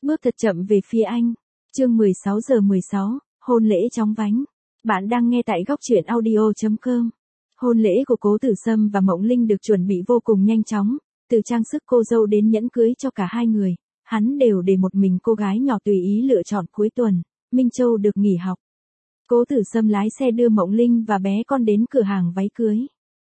bước thật chậm về phía anh. Chương 16:16, hôn lễ chóng vánh. Bạn đang nghe tại góc truyện audio.com. Hôn lễ của Cố Tử Sâm và Mộng Linh được chuẩn bị vô cùng nhanh chóng, từ trang sức cô dâu đến nhẫn cưới cho cả hai người, hắn đều để một mình cô gái nhỏ tùy ý lựa chọn. Cuối tuần, Minh Châu được nghỉ học. Cố Tử Sâm lái xe đưa Mộng Linh và bé con đến cửa hàng váy cưới.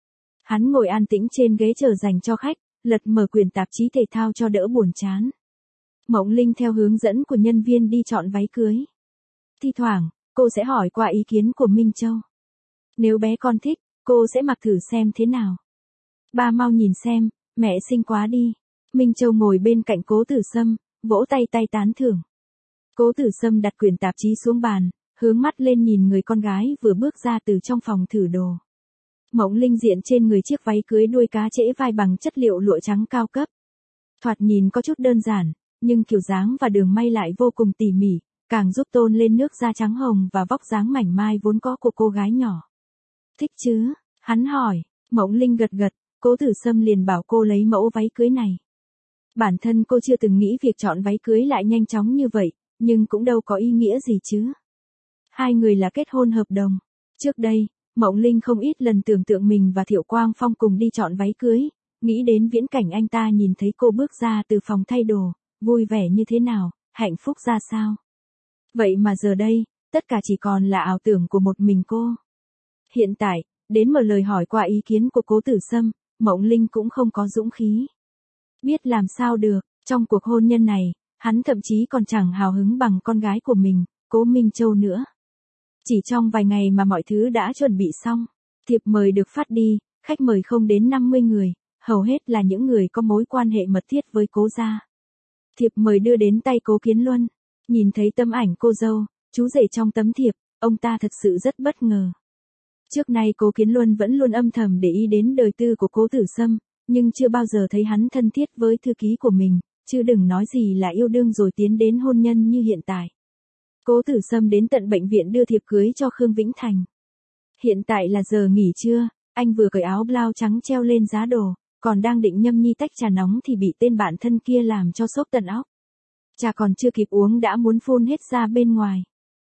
Hắn ngồi an tĩnh trên ghế chờ dành cho khách, lật mở quyển tạp chí thể thao cho đỡ buồn chán. Mộng Linh theo hướng dẫn của nhân viên đi chọn váy cưới. Thi thoảng, cô sẽ hỏi qua ý kiến của Minh Châu. Nếu bé con thích, cô sẽ mặc thử xem thế nào. Ba mau nhìn xem, mẹ xinh quá đi. Minh Châu ngồi bên cạnh Cố Tử Sâm, vỗ tay tán thưởng. Cố Tử Sâm đặt quyển tạp chí xuống bàn, hướng mắt lên nhìn người con gái vừa bước ra từ trong phòng thử đồ. Mộng Linh diện trên người chiếc váy cưới đuôi cá trễ vai bằng chất liệu lụa trắng cao cấp. Thoạt nhìn có chút đơn giản, nhưng kiểu dáng và đường may lại vô cùng tỉ mỉ, càng giúp tôn lên nước da trắng hồng và vóc dáng mảnh mai vốn có của cô gái nhỏ. Thích chứ? Hắn hỏi. Mộng Linh gật gật, Cố Tử Sâm liền bảo cô lấy mẫu váy cưới này. Bản thân cô chưa từng nghĩ việc chọn váy cưới lại nhanh chóng như vậy, nhưng cũng đâu có ý nghĩa gì chứ. Hai người là kết hôn hợp đồng. Trước đây, Mộng Linh không ít lần tưởng tượng mình và Thiệu Quang Phong cùng đi chọn váy cưới, nghĩ đến viễn cảnh anh ta nhìn thấy cô bước ra từ phòng thay đồ, vui vẻ như thế nào, hạnh phúc ra sao. Vậy mà giờ đây, tất cả chỉ còn là ảo tưởng của một mình cô. Hiện tại, đến mở lời hỏi qua ý kiến của Cố Tử Sâm, Mộng Linh cũng không có dũng khí. Biết làm sao được, trong cuộc hôn nhân này, hắn thậm chí còn chẳng hào hứng bằng con gái của mình, Cố Minh Châu nữa. Chỉ trong vài ngày mà mọi thứ đã chuẩn bị xong, thiệp mời được phát đi, khách mời không đến 50 người, hầu hết là những người có mối quan hệ mật thiết với Cố gia. Thiệp mời đưa đến tay Cố Kiến Luân, nhìn thấy tấm ảnh cô dâu, chú rể trong tấm thiệp, ông ta thật sự rất bất ngờ. Trước nay Cố Kiến Luân vẫn luôn âm thầm để ý đến đời tư của Cố Tử Sâm, nhưng chưa bao giờ thấy hắn thân thiết với thư ký của mình, chứ đừng nói gì là yêu đương rồi tiến đến hôn nhân như hiện tại. Cố Tử Sâm đến tận bệnh viện đưa thiệp cưới cho Khương Vĩnh Thành. Hiện tại là giờ nghỉ trưa, anh vừa cởi áo blau trắng treo lên giá đồ, còn đang định nhâm nhi tách trà nóng thì bị tên bạn thân kia làm cho sốc tận óc. Trà còn chưa kịp uống đã muốn phun hết ra bên ngoài.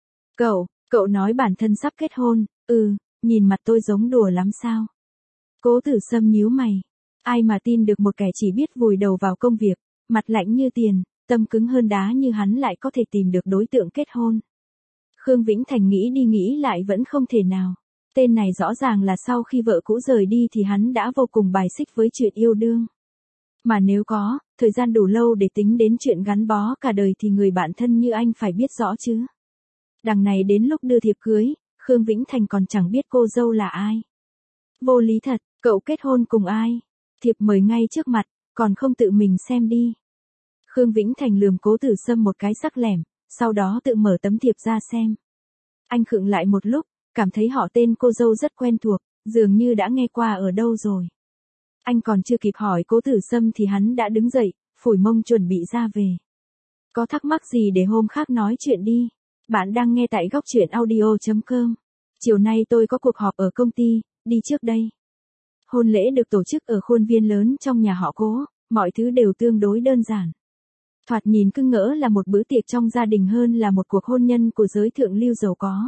Cậu nói bản thân sắp kết hôn, nhìn mặt tôi giống đùa lắm sao? Cố Tử Sâm nhíu mày. Ai mà tin được một kẻ chỉ biết vùi đầu vào công việc, mặt lạnh như tiền, tâm cứng hơn đá như hắn lại có thể tìm được đối tượng kết hôn. Khương Vĩnh Thành nghĩ đi nghĩ lại vẫn không thể nào. Tên này rõ ràng là sau khi vợ cũ rời đi thì hắn đã vô cùng bài xích với chuyện yêu đương. Mà nếu có, thời gian đủ lâu để tính đến chuyện gắn bó cả đời thì người bạn thân như anh phải biết rõ chứ. Đằng này đến lúc đưa thiệp cưới, Khương Vĩnh Thành còn chẳng biết cô dâu là ai. Vô lý thật, cậu kết hôn cùng ai? Thiệp mời ngay trước mặt, còn không tự mình xem đi. Khương Vĩnh Thành lườm Cố Tử Sâm một cái sắc lẻm, sau đó tự mở tấm thiệp ra xem. Anh khựng lại một lúc, cảm thấy họ tên cô dâu rất quen thuộc, dường như đã nghe qua ở đâu rồi. Anh còn chưa kịp hỏi Cố Tử Sâm thì hắn đã đứng dậy, phủi mông chuẩn bị ra về. Có thắc mắc gì để hôm khác nói chuyện đi. Bạn đang nghe tại góc truyện audio.com. Chiều nay tôi có cuộc họp ở công ty, đi trước đây. Hôn lễ được tổ chức ở khuôn viên lớn trong nhà họ Cố, mọi thứ đều tương đối đơn giản. Thoạt nhìn cứ ngỡ là một bữa tiệc trong gia đình hơn là một cuộc hôn nhân của giới thượng lưu giàu có.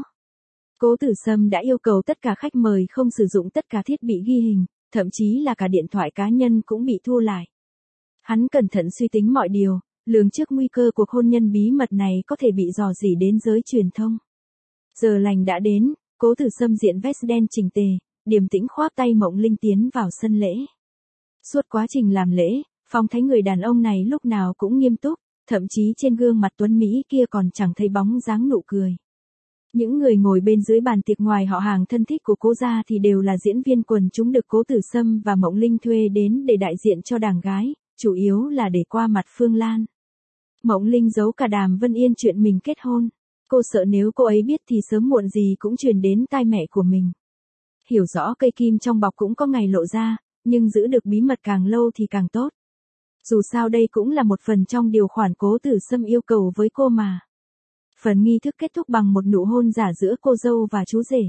Cố Tử Sâm đã yêu cầu tất cả khách mời không sử dụng tất cả thiết bị ghi hình, thậm chí là cả điện thoại cá nhân cũng bị thu lại. Hắn cẩn thận suy tính mọi điều, lường trước nguy cơ cuộc hôn nhân bí mật này có thể bị rò rỉ đến giới truyền thông. Giờ lành đã đến, Cố Tử Sâm diện vest đen chỉnh tề, điềm tĩnh khoác tay Mộng Linh tiến vào sân lễ. Suốt quá trình làm lễ, phong thái người đàn ông này lúc nào cũng nghiêm túc, thậm chí trên gương mặt tuấn Mỹ kia còn chẳng thấy bóng dáng nụ cười. Những người ngồi bên dưới bàn tiệc ngoài họ hàng thân thích của Cố gia thì đều là diễn viên quần chúng được Cố Tử Sâm và Mộng Linh thuê đến để đại diện cho đàng gái, chủ yếu là để qua mặt Phương Lan. Mộng Linh giấu cả Đàm Vân Yên chuyện mình kết hôn. Cô sợ nếu cô ấy biết thì sớm muộn gì cũng truyền đến tai mẹ của mình. Hiểu rõ cây kim trong bọc cũng có ngày lộ ra, nhưng giữ được bí mật càng lâu thì càng tốt. Dù sao đây cũng là một phần trong điều khoản Cố Tử Sâm yêu cầu với cô mà. Phần nghi thức kết thúc bằng một nụ hôn giả giữa cô dâu và chú rể.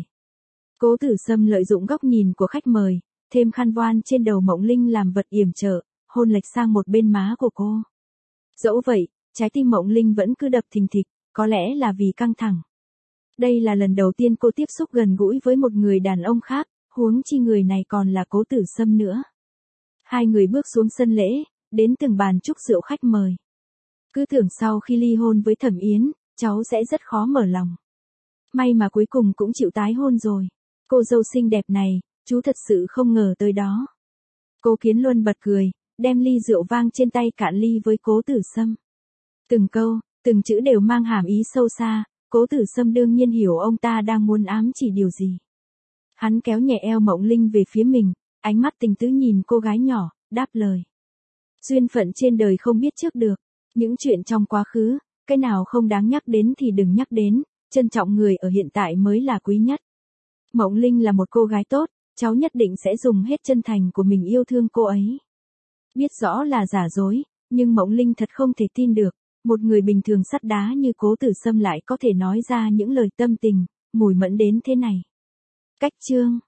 Cố Tử Sâm lợi dụng góc nhìn của khách mời, thêm khăn voan trên đầu Mộng Linh làm vật yểm trợ, hôn lệch sang một bên má của cô. Dẫu vậy, trái tim Mộng Linh vẫn cứ đập thình thịch, có lẽ là vì căng thẳng. Đây là lần đầu tiên cô tiếp xúc gần gũi với một người đàn ông khác, huống chi người này còn là Cố Tử Sâm nữa. Hai người bước xuống sân lễ, đến từng bàn chúc rượu khách mời. Cứ tưởng sau khi ly hôn với Thẩm Yến, cháu sẽ rất khó mở lòng. May mà cuối cùng cũng chịu tái hôn rồi. Cô dâu xinh đẹp này, chú thật sự không ngờ tới đó. Cố Kiến Luân bật cười, đem ly rượu vang trên tay cạn ly với Cố Tử Sâm. Từng câu, từng chữ đều mang hàm ý sâu xa, Cố Tử Sâm đương nhiên hiểu ông ta đang muốn ám chỉ điều gì. Hắn kéo nhẹ eo Mộng Linh về phía mình, ánh mắt tình tứ nhìn cô gái nhỏ, đáp lời. Duyên phận trên đời không biết trước được, những chuyện trong quá khứ, cái nào không đáng nhắc đến thì đừng nhắc đến, trân trọng người ở hiện tại mới là quý nhất. Mộng Linh là một cô gái tốt, cháu nhất định sẽ dùng hết chân thành của mình yêu thương cô ấy. Biết rõ là giả dối, nhưng Mộng Linh thật không thể tin được, một người bình thường sắt đá như Cố Tử Sâm lại có thể nói ra những lời tâm tình, mùi mẫn đến thế này. Cách chương